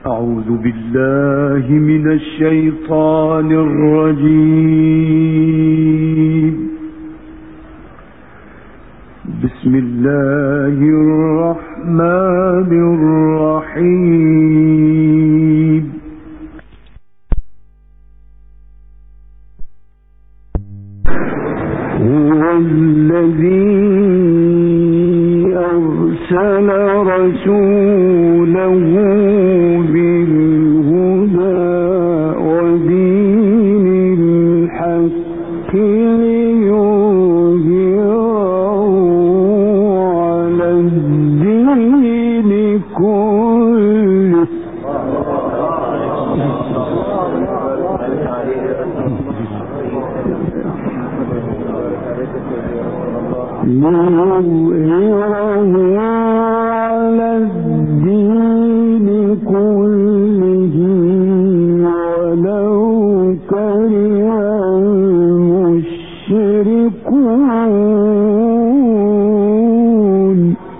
أعوذ بالله من الشيطان الرجيم. بسم الله الرحمن الرحيم. هو الذي أرسل رسوله بالهدى ودين الحق ليظهره على الدين كله ولو كره المشركون.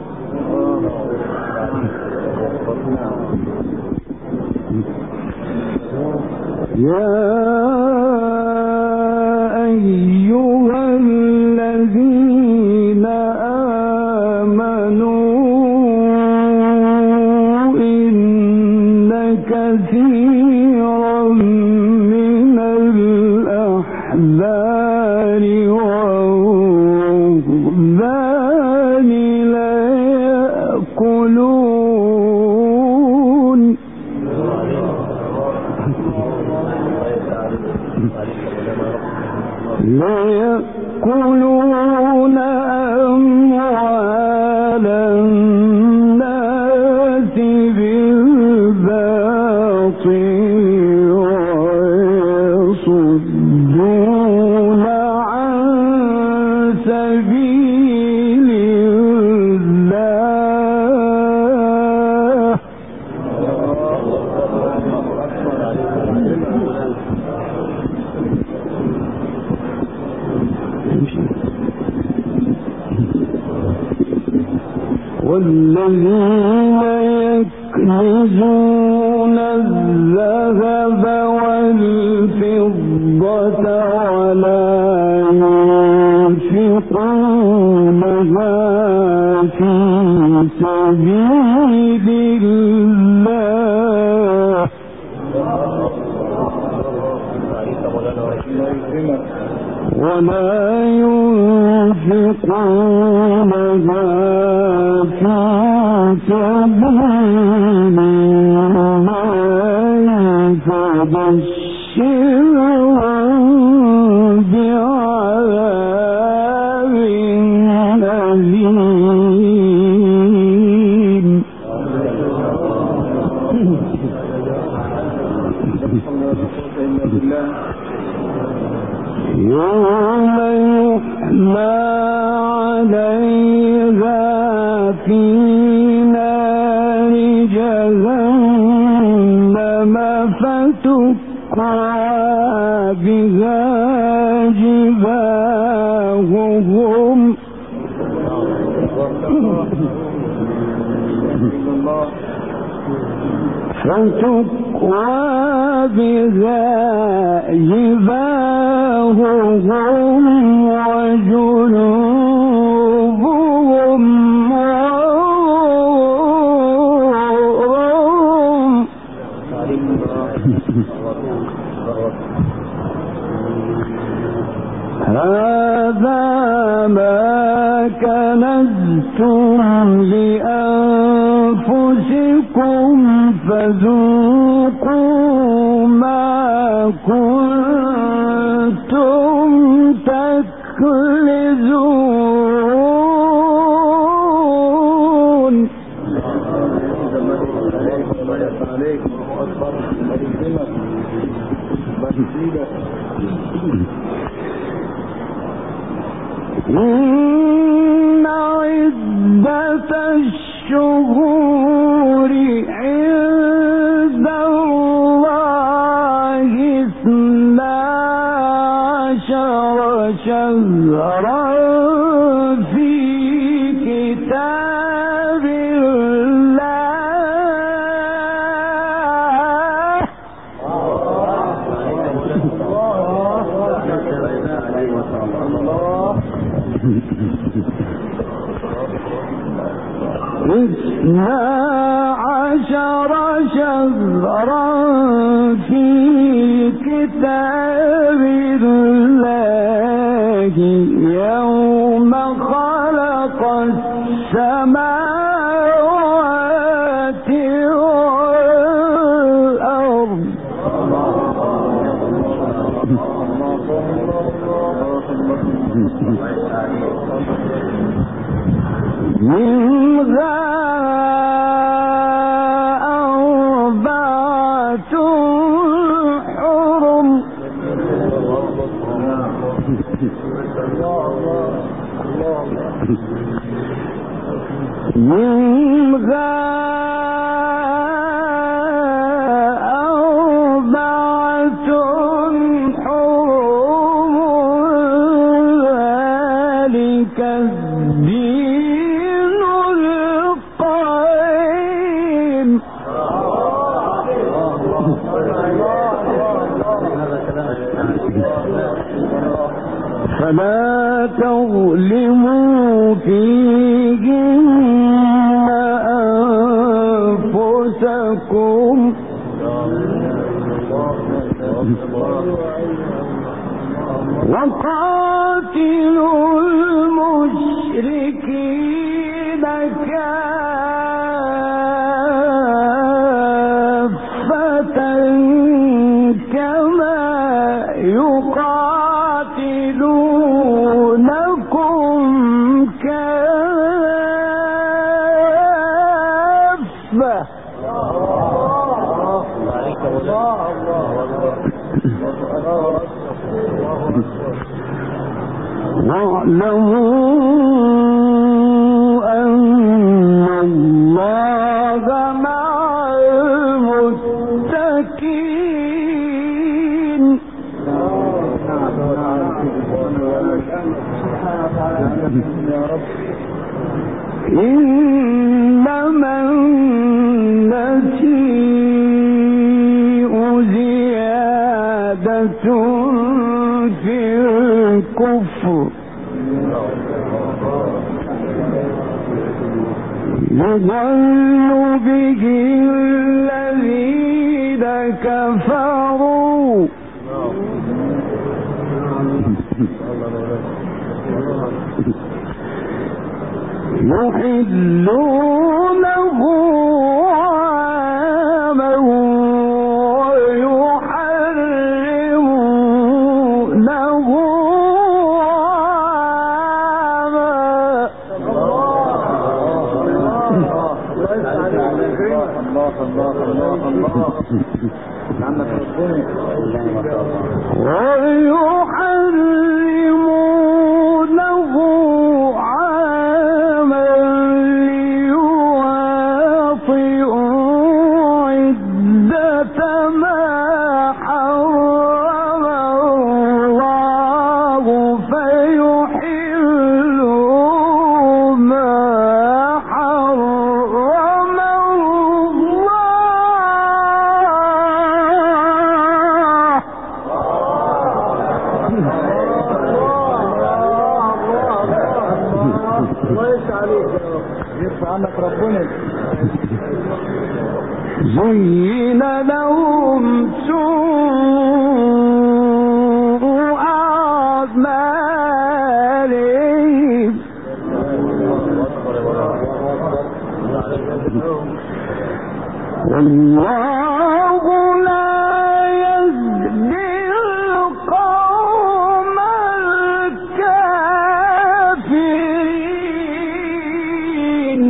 يا أيها الذين آمنوا إن كثيرا من الأحبار والرهبان ليأكلون أموال الناس بالباطل ويصدون عن سبيل الله. والذين يكنزون الذهب والفضة ولا ينفقونها في سبيل الله ولا ينفقونها في سبيل الله فبشرهم بعذاب أليم. يوم يحمى عليها في نار جهنم فتكوى بها جباههم وجنوبهم هذا ما كنزتم لأنفسكم فذوقوا ما كنتم تكنزون. إن عدة الشهور عند الله 12 شهرا في كتاب الله شهرا في كتاب الله يوم خلق السماوات والأرض منها أربعة حرم منها أربعة حرم ذلك الدين القيم فلا تظلموا فيهن أنفسكم وقاتلوا المشركين كافة كما يقاتلونكم كافة واعلموا أن الله مع المتقين إنما النسيء زيادة في الكفر يضل به الذين كفروا يحلونه عاما ويحرمونه ويحرمونه عاما ليواطئوا عدة ما حرم الله فيحلوا ما حرم زين لهم سوء أعمالهم والله لا يهدي القوم الكافرين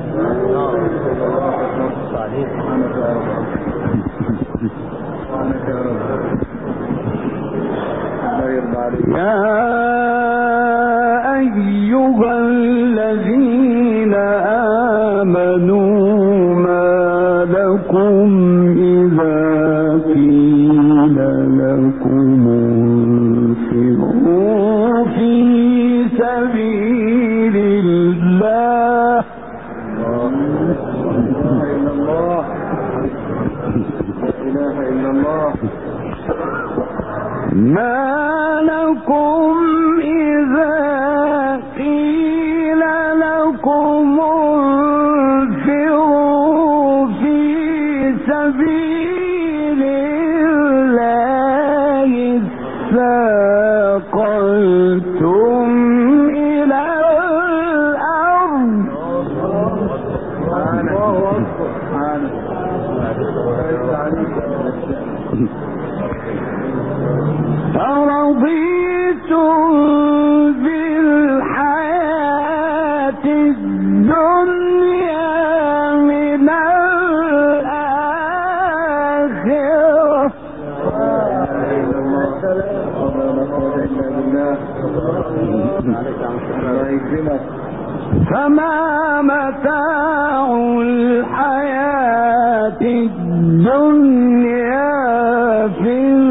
يا أيها الذين آمنوا ما لكم إذا قيل لكم انفروا في سبيل الله ما لكم إذا قيل لكم انفروا في سبيل الله اثاقلتم إلى الأرض أرضيتم بالحياة الدنيا من الآخرة فما متاع الحياة الدنيا في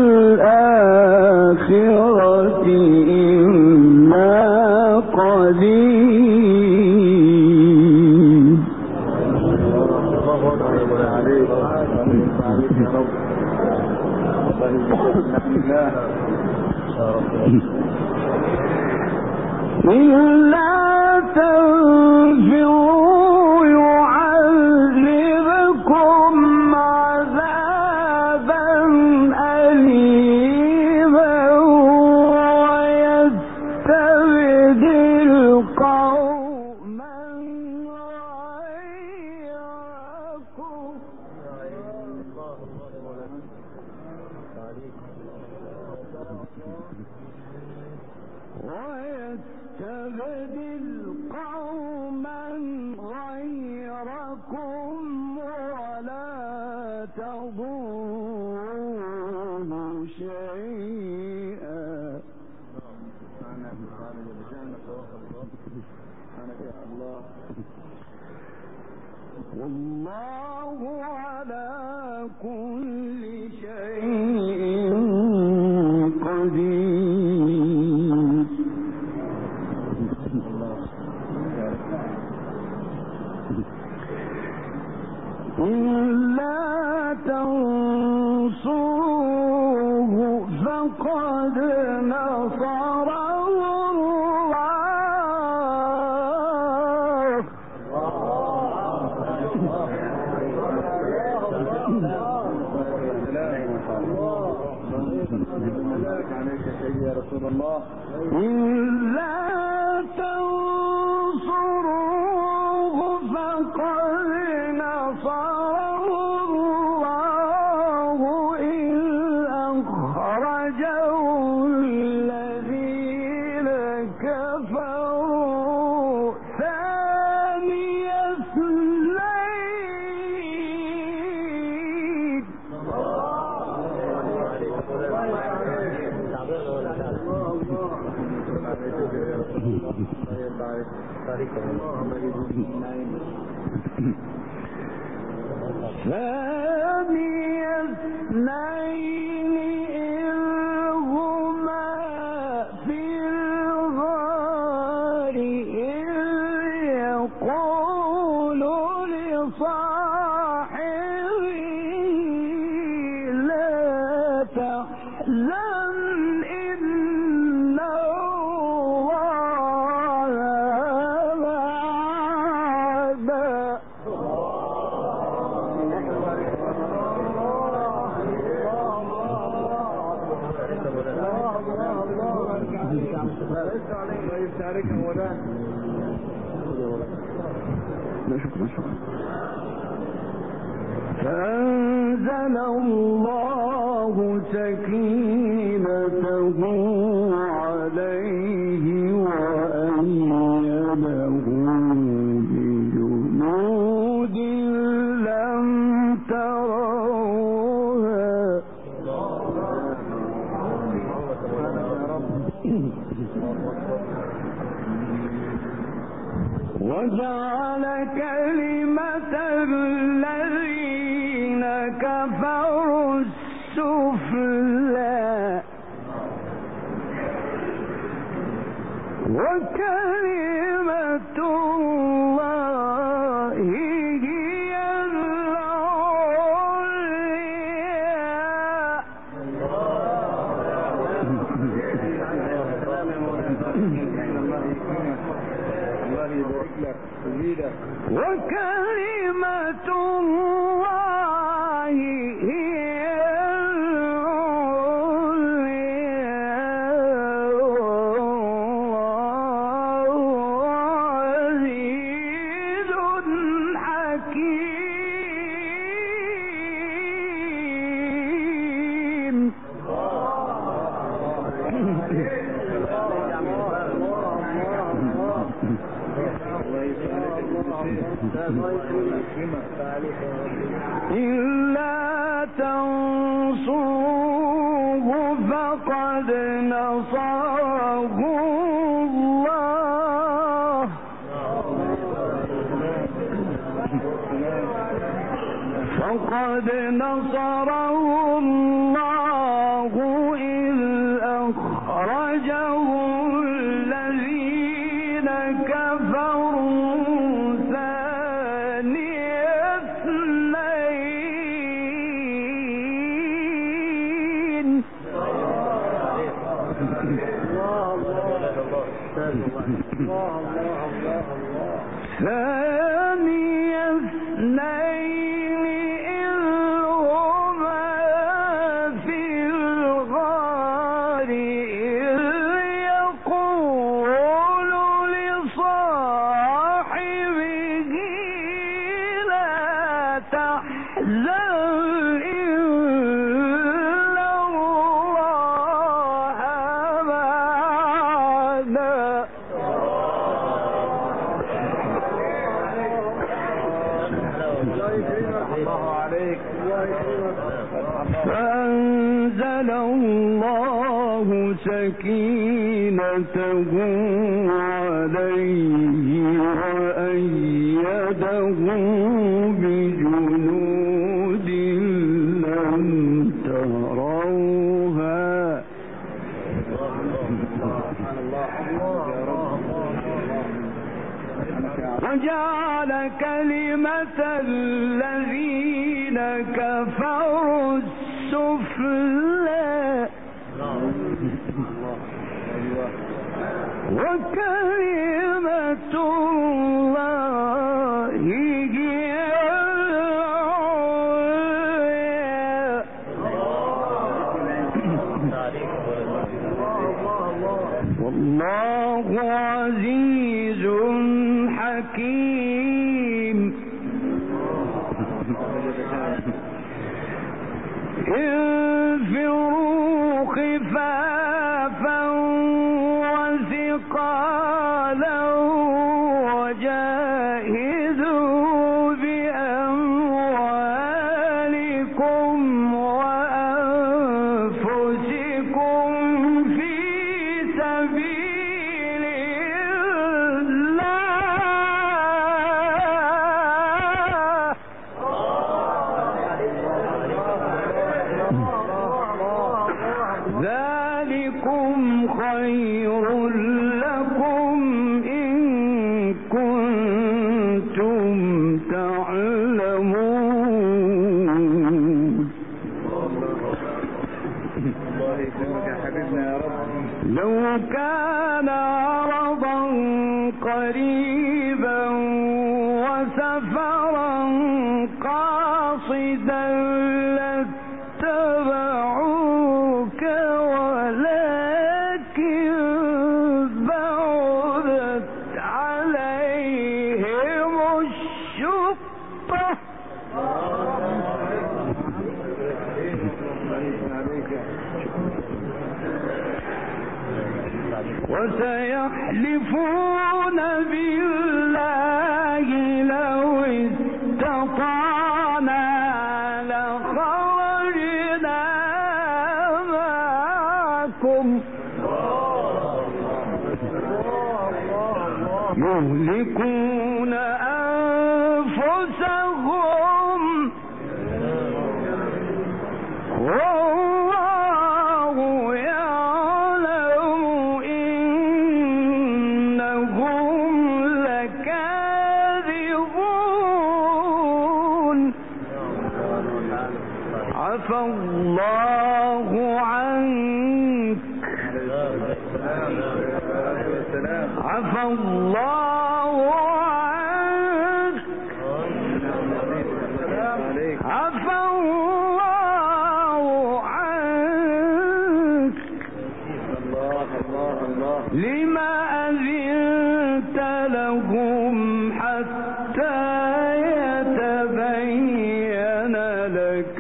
الآخرة إلا قليل. إلا تنفروا يعذبكم عذابا أليما ويستبدل قوما غيركم ولا تضروه شيئا والله على كل شيء قدير. إلا تنصروه فقد نصره الله. إلا تنصروه فقد نصره الله إذ أخرجه الذين كفروا ثاني اثنين إذ هما في الغار إذ يقول لصاحبه لا تحزن إن الله معنا. فأنزل الله سكينته عليه وأيده بجنود لم تروها وجعل كلمة الذين كفروا السفلى وكلمة الله هي العليا وكلمة الله إلا تنصروه فقد نصره الله إذ أخرجه الذين كفروا ثاني اثنين إذ هما في الغار إذ يقول لصاحبه لا تحزن إن الله معنا فأنزل الله سكينته عليه وأيده بجنود لم تروها وجعل كلمة الذين كفروا السفلى وكلمة الله هي العليا والله عزيز حكيم انفروا خفافا وثقالا وجاهدوا بأموالكم وأنفسكم في سبيل الله ذلكم خير لكم إن كنتم تعلمون لو كان عرضا قريبا وسفرا قاصدا لاتبعوك ولكن بعدت عليهم الشقة وسيحلفون بالله لو استطعنا لخرجنا معكم يهلكون أنفسهم والله يعلم إنهم لكاذبون عفى الله عنك عفى الله عنك عفى الله عنك لما أذنت لهم حتى يتبين لك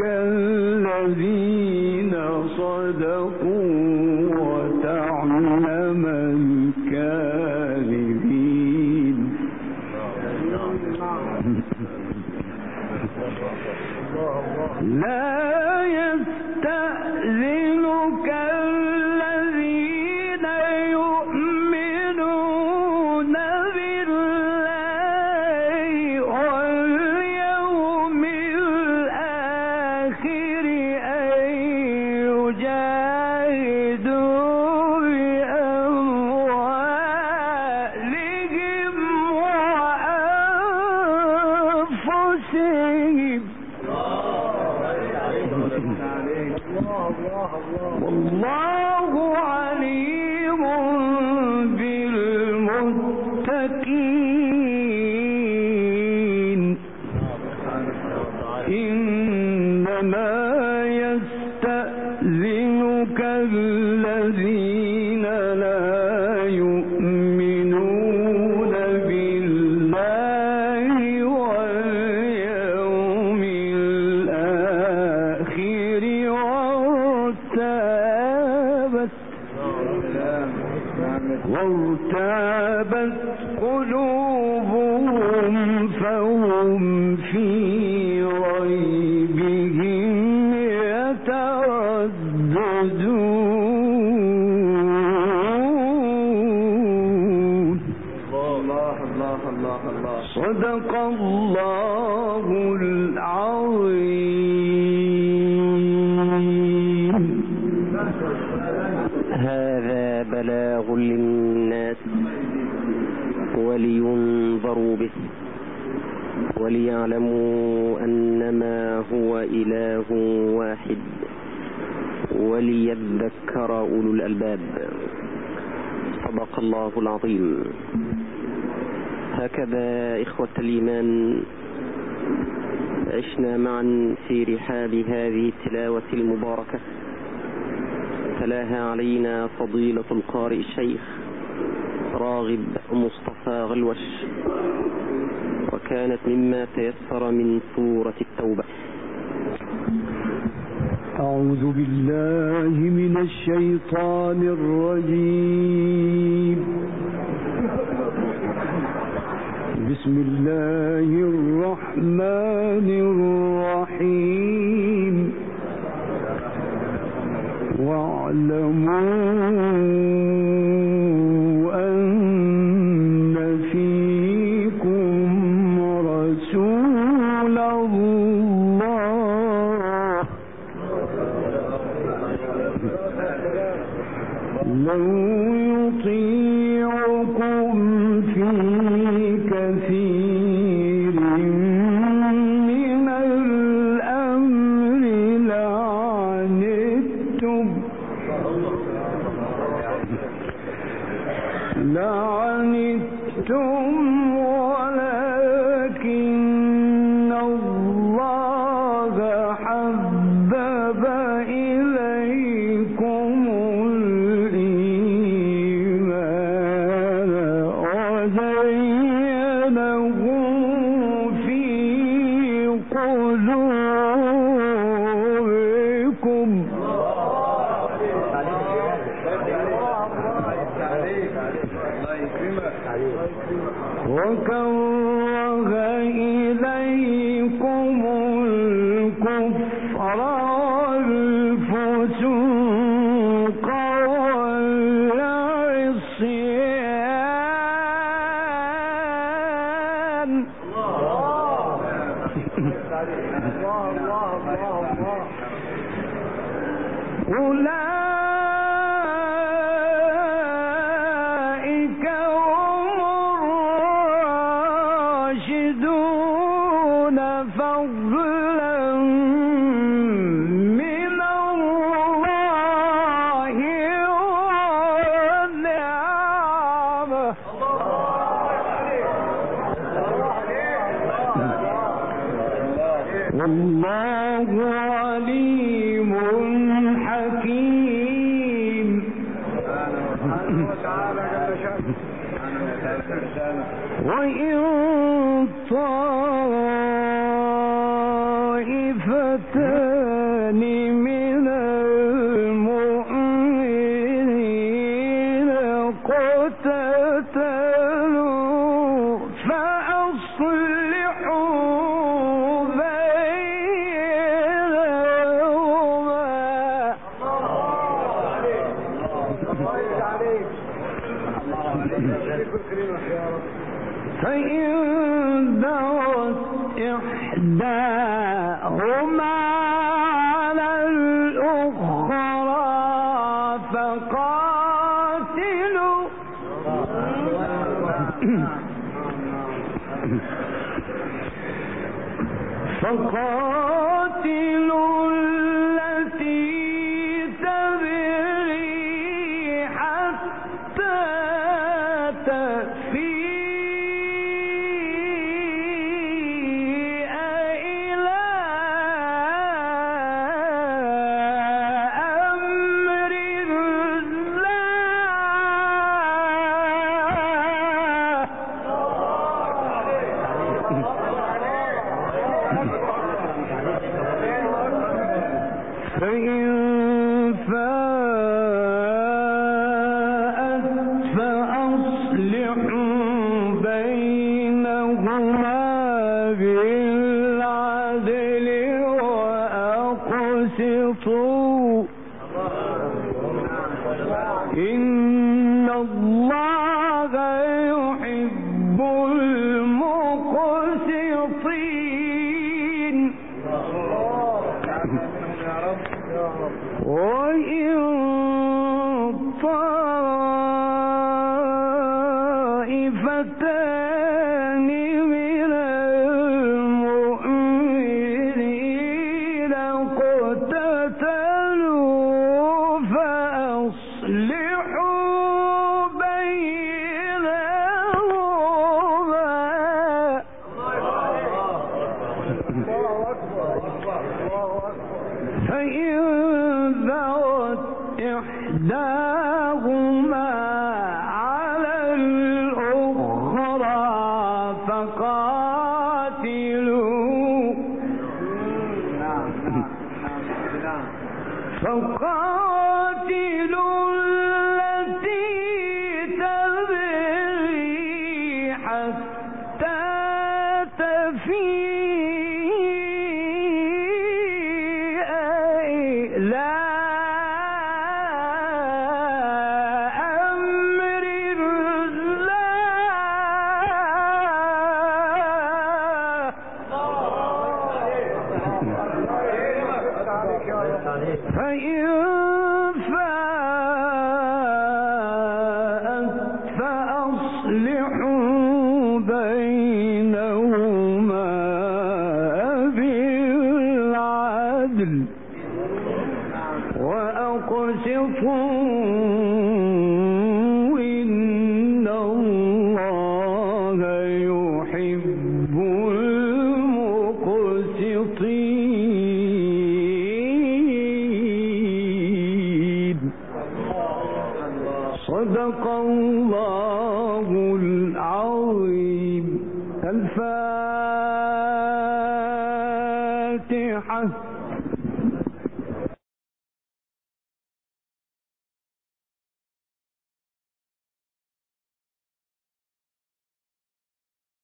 الذين صدقوا وتعلم الكاذبين لا يستأذنك الذين يؤمنون بالله واليوم الآخر أن يجاهدوا بأموالهم وأنفسهم والله عليم بالمتقين. إنما يستأذنك الذين لا يؤمنون بالله واليوم الآخر وارتابت قلوبهم فهم في ريبهم يترددون. صدق الله العظيم. هذا بلاغ للناس ولينذروا به وليعلموا أنما هو إله واحد وليذكر أولو الألباب. صدق الله العظيم. هكذا إخوة الإيمان عشنا معا في رحاب هذه التلاوة المباركة تلاها علينا فضيلة القارئ الشيخ راغب مصطفى غلوش، وكانت مما تيسر من سورة التوبة. أعوذ بالله من الشيطان الرجيم. بسم الله الرحمن الرحيم. واعلموا أن فيكم رسول الله لو يطيعكم في كثير من الأمر لعنتم ولكن الله حبب إليكم الإيمان وزينه في قلوبكم وكره إليكم الكفر والفسوق والعصيان. أولئك هم الراشدون فضلا من الله ونعمه. والله عليم حكيم. وإن طائفتان من المؤمنين اقتتلوا فأصلحوا بينهما فإن بغت إحداهما على الأخرى فقاتلوا التي تبغي حتى تفيء إلى أمر فإن فاءت فأصلحوا بينهما بالعدل وأقسطوا إن الله يحب المقسطين وإن طائفتان من المؤمنين اقتتلوا فأصلحوا بينهما فإن بغت إحداهما على الأخرى فقاتلوا التي تبغي حتى تفيء إلى أمر الله فإن فاءت فأصلحوا بينهما بالعدل وأقسطوا إن الله يحب المقسطين صدق الله العظيم. الفاتحة.